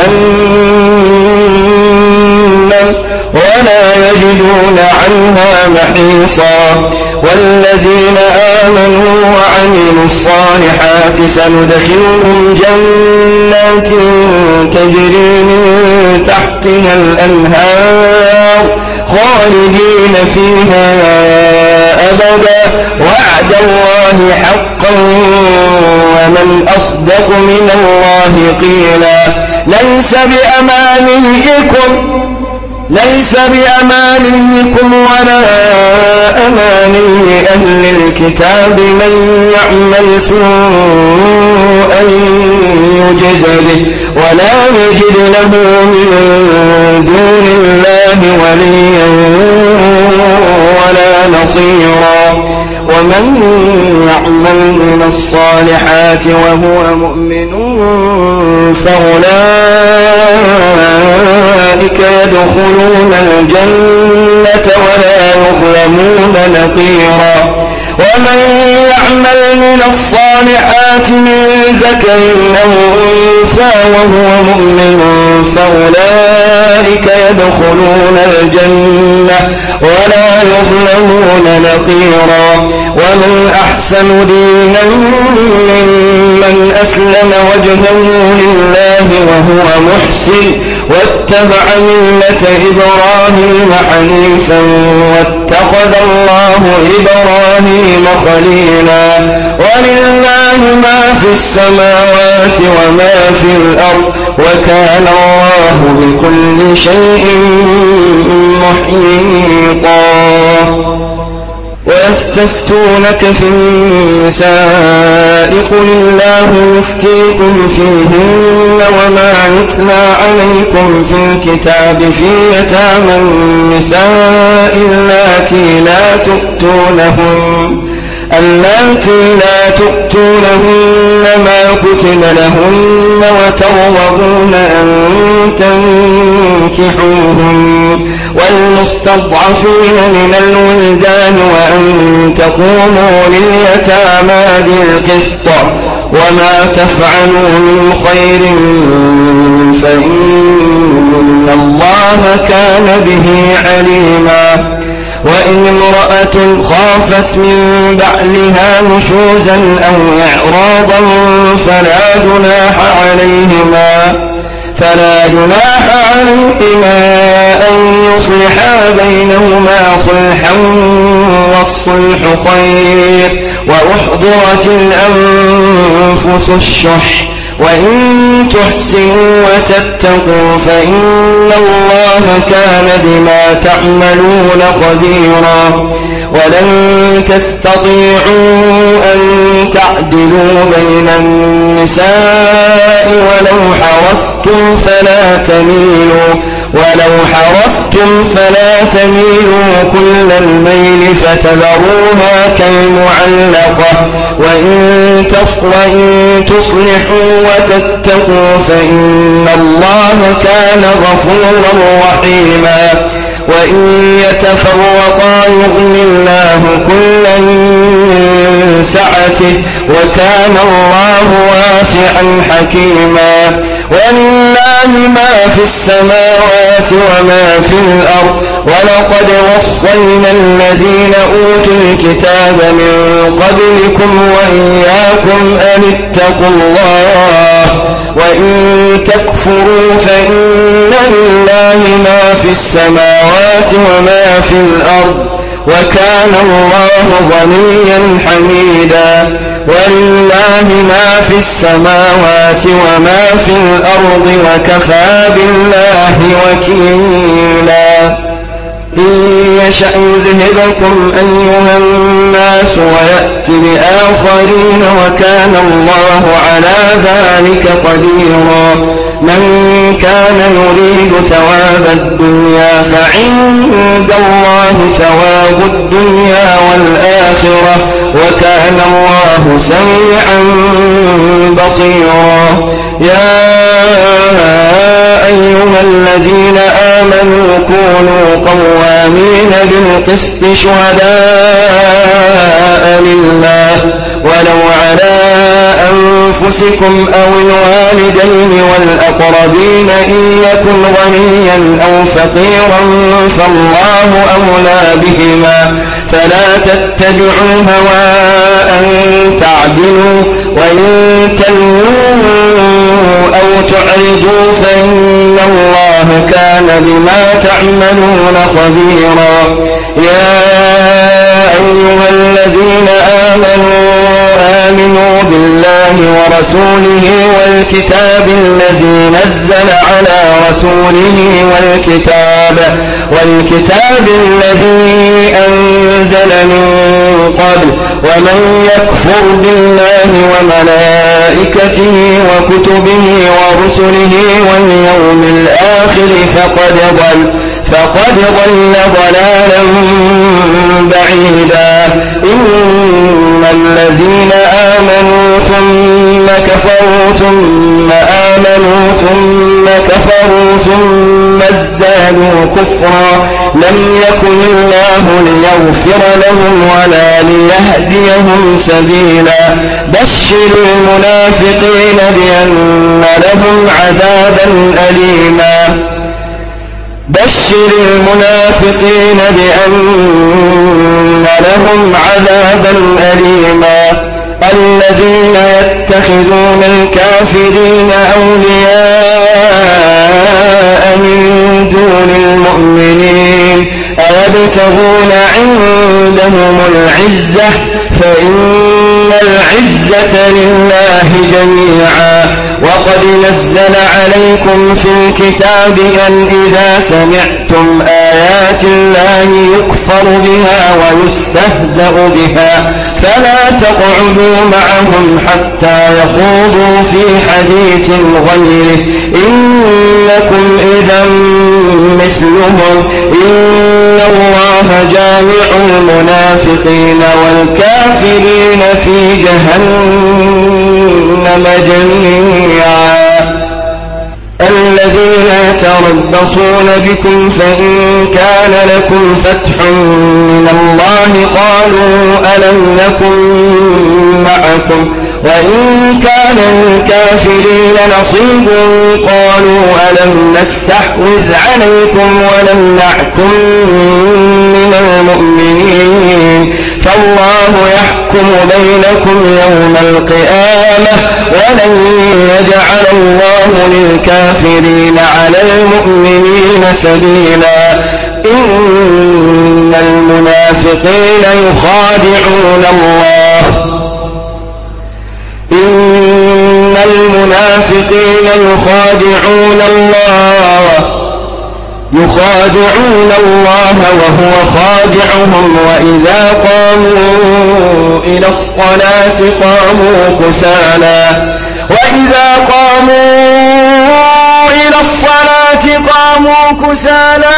Speaker 1: جهنم ولا يجدون عنها محيصا والذين آمنوا وعملوا الصالحات سندخلهم جنات تجري من تحتها الأنهار خالدين فيها أبدا وعد الله حقا ومن أصدق من الله قيلا ليس بأمانيكم ليس بأمانيكم ولا أماني أهل الكتاب من يعمل سوءا يجز به ولا يجد له من دون الله وليا ولا نصيرا ومن يعمل من الصالحات وهو مؤمن فأولئك يدخلون الجنة ولا يظلمون نقيرا ومن يعمل من الصالحات من ذكر أو أنثى وهو مؤمن فأولئك يدخلون الجنة ولا يظلمون نقيرا ومن أحسن دينا ممن أسلم وجهه لله وهو محسن واتبع ملة إبراهيم حنيفا واتخذ الله إبراهيم خليلا ولله ما في السماوات وما في الأرض وكان الله بكل شيء محيطا ويستفتونك في النساء قل الله يفتيكم فيهن وما يتلى عليكم في الكتاب في يتامى النساء اللاتي لا تؤتونهن اللاتي لا تؤتونهن ما كتب لهن وترغبون أن تنكحوهن والمستضعفين من الولدان وأن تقوموا لليتامى بالقسط وما تفعلوا من خير فإن الله كان به عليما وإن امرأة خافت من بعلها نشوزا أو إعراضا فلا جناح عليهما فلا جناح عليهما أن يصلحا بينهما صلحا والصلح خير وأحضرت الأنفس الشح وإن تحسنوا وتتقوا فإن الله كان بما تعملون خبيرا ولن تستطيعوا أن تعدلوا بين النساء ولو حرصتم فلا تميلوا ولو حرصتم فلا تميلوا كل الميل فتذروها كالمعلقة وإن تصلحوا وتتقوا فإن الله كان غفورا رحيما وإن يتفرقا يغن الله كلا من سعته وكان الله واسعا حكيما ولله ما في السماوات وما في الأرض ولقد وصينا الذين أوتوا الكتاب من قبلكم وإياكم أن اتقوا الله وإن تكفروا فإن لله ما في السماوات وما في الأرض وكان الله غنيا حميدا ولله ما في السماوات وما في الأرض وكفى بالله وكيلا إن يشأ يذهبكم أيها الناس ويأتي بآخرين وكان الله على ذلك قديرا من كان يريد ثواب الدنيا فعند الله ثواب الدنيا والآخرة وكان الله سميعا بصيرا يا أيها الذين آمنوا كونوا قوامين بالقسط شهداء لله ولو على أنفسكم أو الوالدين والأقربين إن يكن غنيا أو فقيرا فالله أولى بهما فلا تتبعوا هوى أن تعدلوا وإن تلووا أو تعرضوا فإن الله كان بما تعملون خبيرا يا أيها الذين آمنوا آمنوا بالله ورسوله والكتاب الذي نزل على رسوله والكتاب والكتاب الذي أنزل من قبل ومن يكفر بالله وملائكته وكتبه ورسله واليوم الآخر فقد ضل فقد ضل ضلالا بعيدا إن الذين آمنوا ثم كفروا ثم آمنوا ثم كفروا ثم ازدادوا كفرا لم يكن الله ليغفر لهم ولا ليهديهم سبيلا بشر المنافقين بأن لهم عذابا أليما بشر المنافقين بأن لهم عذابا أليما الذين يتخذون الكافرين أولياء من دون المؤمنين أيبتغون عندهم العزة فإن العزة لله جميعا وقد نزل عليكم في الكتاب أن إذا سمعتم آيات الله يكفر بها ويستهزأ بها فلا تقعدوا معهم حتى يخوضوا في حديث غيره إنكم إذا مثلهم إن الله جامع المنافقين والكافرين في جهنم جميعا الذين يتربصون بكم فإن كان لكم فتح من الله قالوا ألم نكن معكم وإن كان للكافرين نصيب قالوا ألم نستحوذ عليكم ونمنعكم من المؤمنين فالله يحكم بينكم يوم القيامة ولن يجعل الله للكافرين على المؤمنين سبيلا إن المنافقين يخادعون الله إن المنافقين يخادعون الله يخادعون الله وهو خادعهم وإذا قاموا إلى الصلاة قاموا كسالى وإذا قاموا إلى الصلاة قاموا كسالى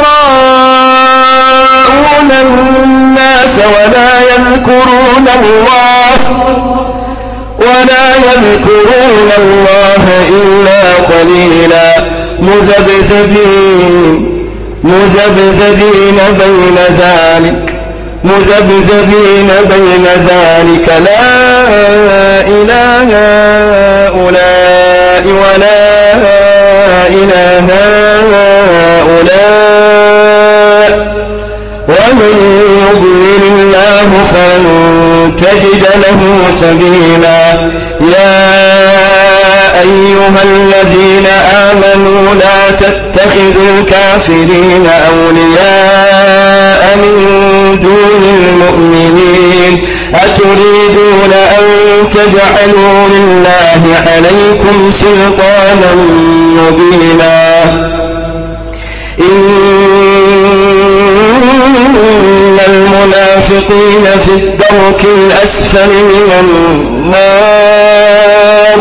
Speaker 1: يراءون الناس ولا يذكرون الله ولا يذكرون الله إلا قليلا مذبذبين مذبذبين بين ذلك مذبذبين بين ذلك لا إله هؤلاء ولا إله هؤلاء ومن يضلل الله فلن تجد له سبيلا يا أيها الذين آمنوا لا تتخذوا الكافرين أولياء من دون المؤمنين أتريدون أن تجعلوا لله عليكم سلطانا مبينا إن المنافقين في الدرك الأسفل من النار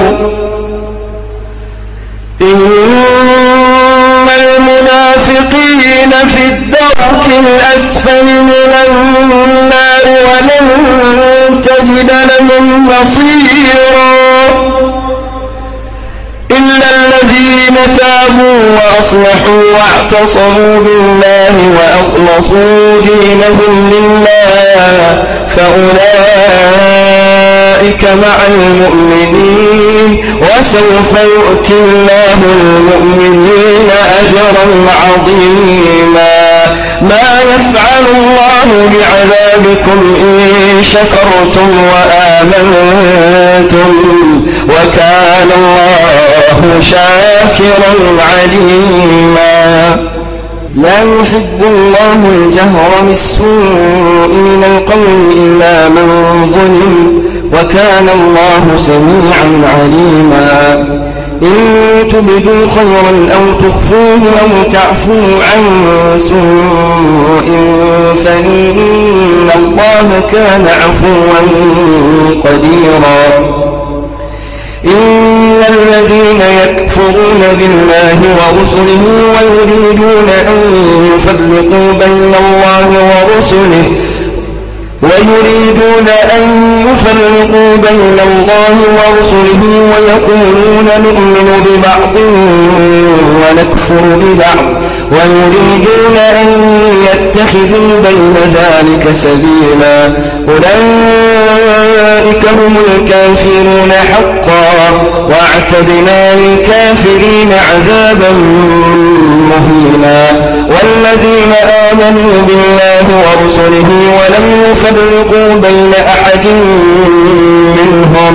Speaker 1: إن المنافقين في الدرك الأسفل من النار ولن تجد لهم نصيرا إن إلا الذين تابوا وأصلحوا واعتصموا بالله وأخلصوا دينهم لله فأولئك مع المؤمنين وسوف يؤتي الله المؤمنين أجرا عظيما. ما يفعل الله بعذابكم إن شكرتم وآمنتم وكان الله شاكرا عليما. لا يحب الله الجهر بالسوء من القول إلا من ظلم وكان الله سميعا عليما. إن تبدوا خيرا أو تخفوه أو تعفوا عن سوء فإن الله كان عفوا قديرا. إن الذين يكفرون بالله ورسله ويريدون أن يفرقوا بين الله ورسله ويريدون أن يفرقوا بين الله ورسله ويقولون نؤمن ببعض ونكفر ببعض ويريدون أن يتخذوا بين ذلك سبيلا. أولئك هم الكافرون حقا واعتدنا للكافرين عذابا مهينا. والذين آمنوا بالله ورسله ولم يفرقوا بين أحد منهم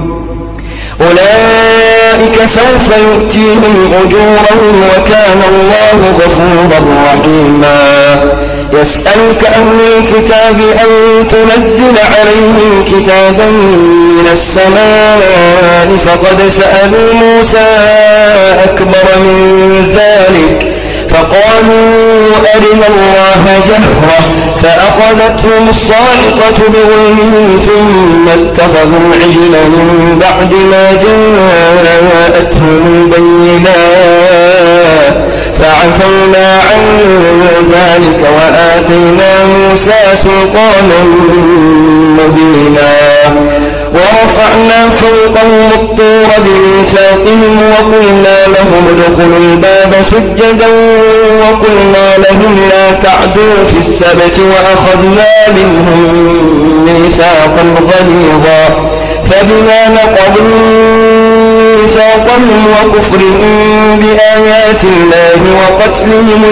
Speaker 1: أولئك سوف يؤتيهم أجورهم وكان الله غفورا رحيما. يسألك أهل الكتاب أن تنزل عليهم كتابا من السماء فقد سألوا موسى أكبر من ذلك فقالوا أرنا الله جهرة فأخذتهم الصاعقة بظلمهم ثم اتخذوا العجل من بعد ما جاءتهم البينات فعفونا عن ذلك وآتينا موسى سلطانا مبينا. ورفعنا فوقهم الطور بميثاقهم وقلنا لهم ادخلوا الباب سجدا وقلنا لهم لا تعدوا في السبت وأخذنا منهم ميثاقا غليظا. فبما نقضوا ميثاقهم وكفرهم بآيات الله وقتلهم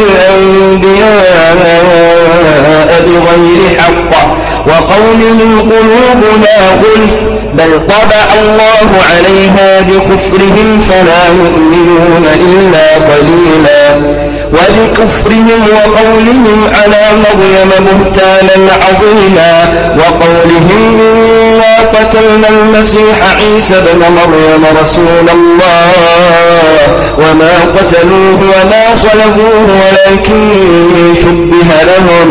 Speaker 1: الأنبياء بغير حق وقولهم قلوبنا غلف بل طبع الله عليها بكفرهم فلا يؤمنون إلا قليلا. وبكفرهم وقولهم على مريم بهتانا عظيما وقولهم إنا قتلنا المسيح عيسى ابن مريم رسول الله وما قتلوه وما صلبوه ولكن شبه لهم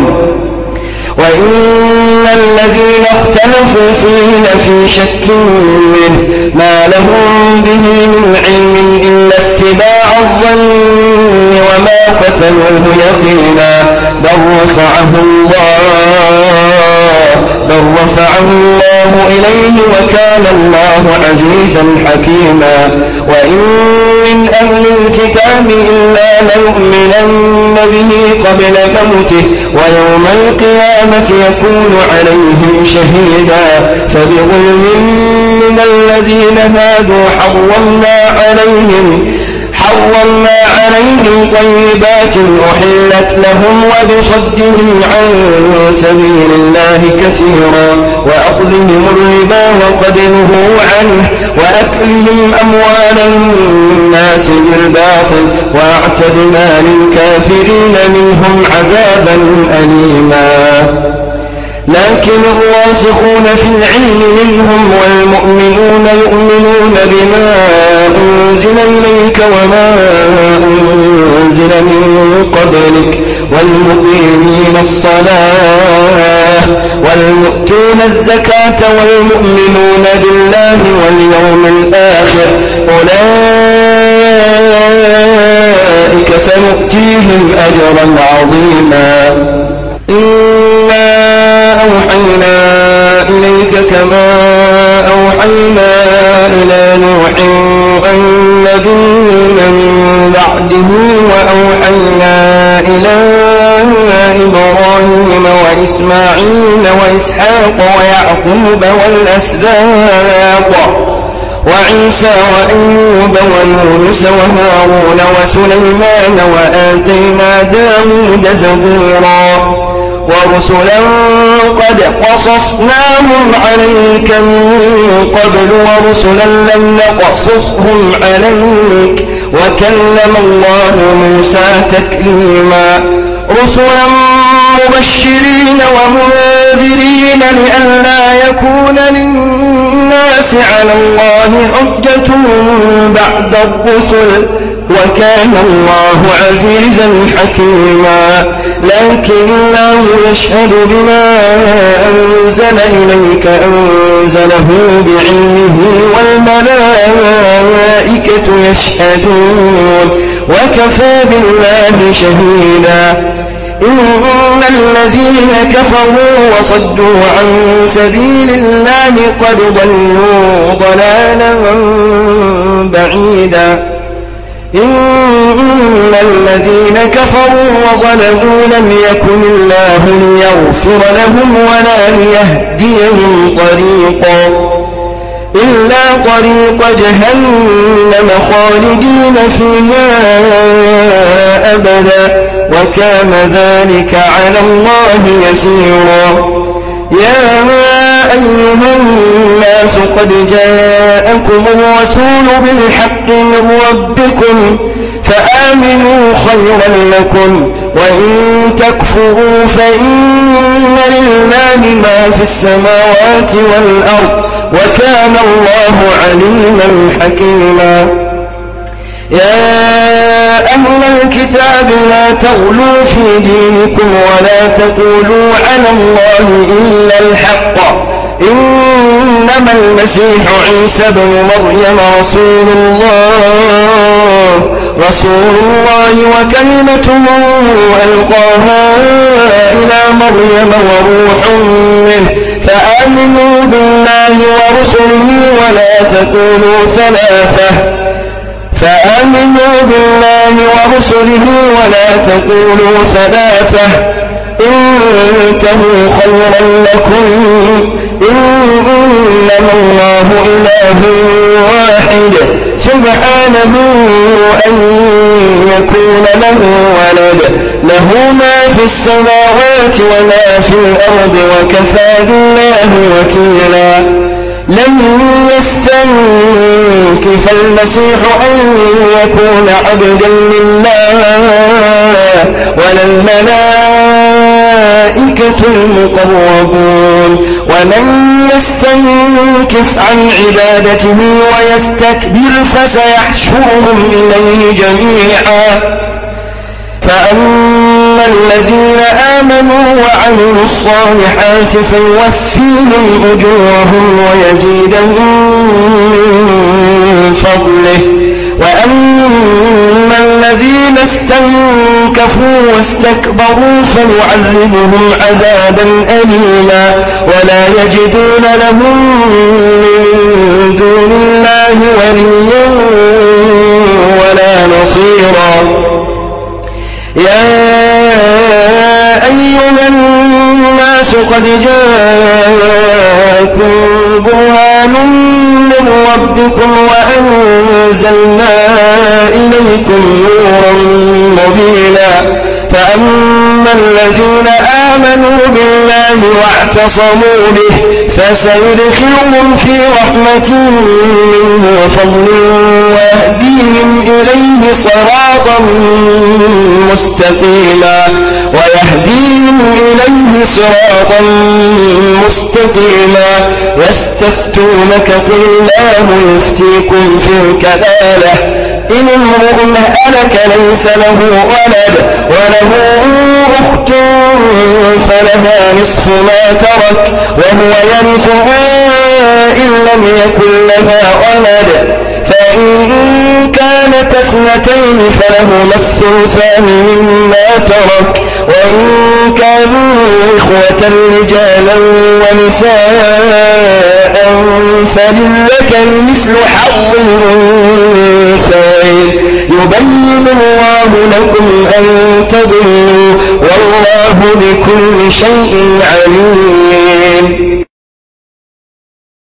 Speaker 1: وإن الذين اختلفوا فيه لفي شك منه ما لهم به من علم إلا اتباع الظن وما قتلوه يقينا بل رفعه الله بل رفعه الله إليه وكان الله عزيزا حكيما. وإن من أهل الكتاب إلا ليؤمنن به قبل موته ويوم القيامة يكون عليهم شهيدا. فبظلم من الذين هادوا حرمنا عليهم حرمنا عليهم طيبات أحلت لهم وبصدهم عن سبيل الله كثيرا وأخذهم الربا وقد نهوا عنه وأكلهم أموال الناس بالباطل وأعتدنا للكافرين منهم عذابا أليما. لكن الراسخون في العلم منهم والمؤمنون يؤمنون بما أنزل إليك وما أنزل من قبلك والمقيمين الصلاة والمؤتون الزكاة والمؤمنون بالله واليوم الآخر أولئك سنؤتيهم أجرا عظيما. إنا أوحينا إليك كما أوحينا إلى نوح والنبي وإسحاق ويعقوب والأسباط وعيسى وأيوب ويونس وهارون وسليمان وآتينا داود زبورا ورسلا قد قصصناهم عليك من قبل ورسلا لم نقصصهم عليك وكلم الله موسى تكليما رسلا مبشرين ومنذرين لئلا يكون للناس على الله حجة بعد الرسل وكان الله عزيزا حكيما لكن الله يشهد بما أنزل إليك أنزله بعلمه والملائكة يشهدون وكفى بالله شهيدا إن الذين كفروا وصدوا عن سبيل الله قد ضلوا ضلالا بعيدا إن الذين كفروا وظلموا لم يكن الله ليغفر لهم ولا ليهديهم طريقا إلا طريق جهنم خالدين فيها أبدا وكان ذلك على الله يسيرا يا أيها الناس قد جاءكم الرسول بالحق من ربكم فآمنوا خيرا لكم وإن تكفروا فإن لله ما في السماوات والأرض وكان الله عليما حكيما يا أهل الكتاب لا تغلوا في دينكم ولا تقولوا على الله إلا الحق إنما المسيح عيسى بن مريم رسول الله رسول الله وكلمته ألقاها إلى مريم وروح منه فآمنوا بالله ورسله ولا تقولوا ثلاثة فآمنوا بالله ورسله ولا تقولوا ثلاثة انتهوا خيرا لكم إنما الله إله واحد سبحانه أن يكون له ولد له ما في السماوات وما في الأرض وكفى بالله وكيلا لن يستنكف المسيح أن يكون عبدا لله ولا الملائكة المقربون ومن يستنكف عن عبادته ويستكبر فسيحشرهم إليه جميعا فأما الذين آمنوا وعملوا الصالحات فيوفيهم أجورهم ويزيدهم من فضله وأما الذين استنكفوا واستكبروا فيعذبهم عذابا أليما ولا يجدون لهم من دون الله وليا ولا نصيرا يا أيها الناس قد جاءكم برهان من ربكم وأنزلنا إليكم نورا مبينا فأما الذين آمنوا بالله واعتصموا به فسيدخلهم في رحمة منه وفضل ويهديهم إليه صراطا مستقيما ويهديهم إليه صراطا مستقيما يستفتونك قل الله يفتيكم في الكلالة إن امرؤ هلك ليس له ولد وله أخت فلها نصف ما ترك وهو يرثها إن لم يكن لها ولد فإن كانت اثنتين فلهما الثلثان مما ترك وإن كانوا إخوة رجالا ونساء فللذكر مثل حظ الأنثيين يبين الله لكم أن تضلوا والله بكل شيء عليم.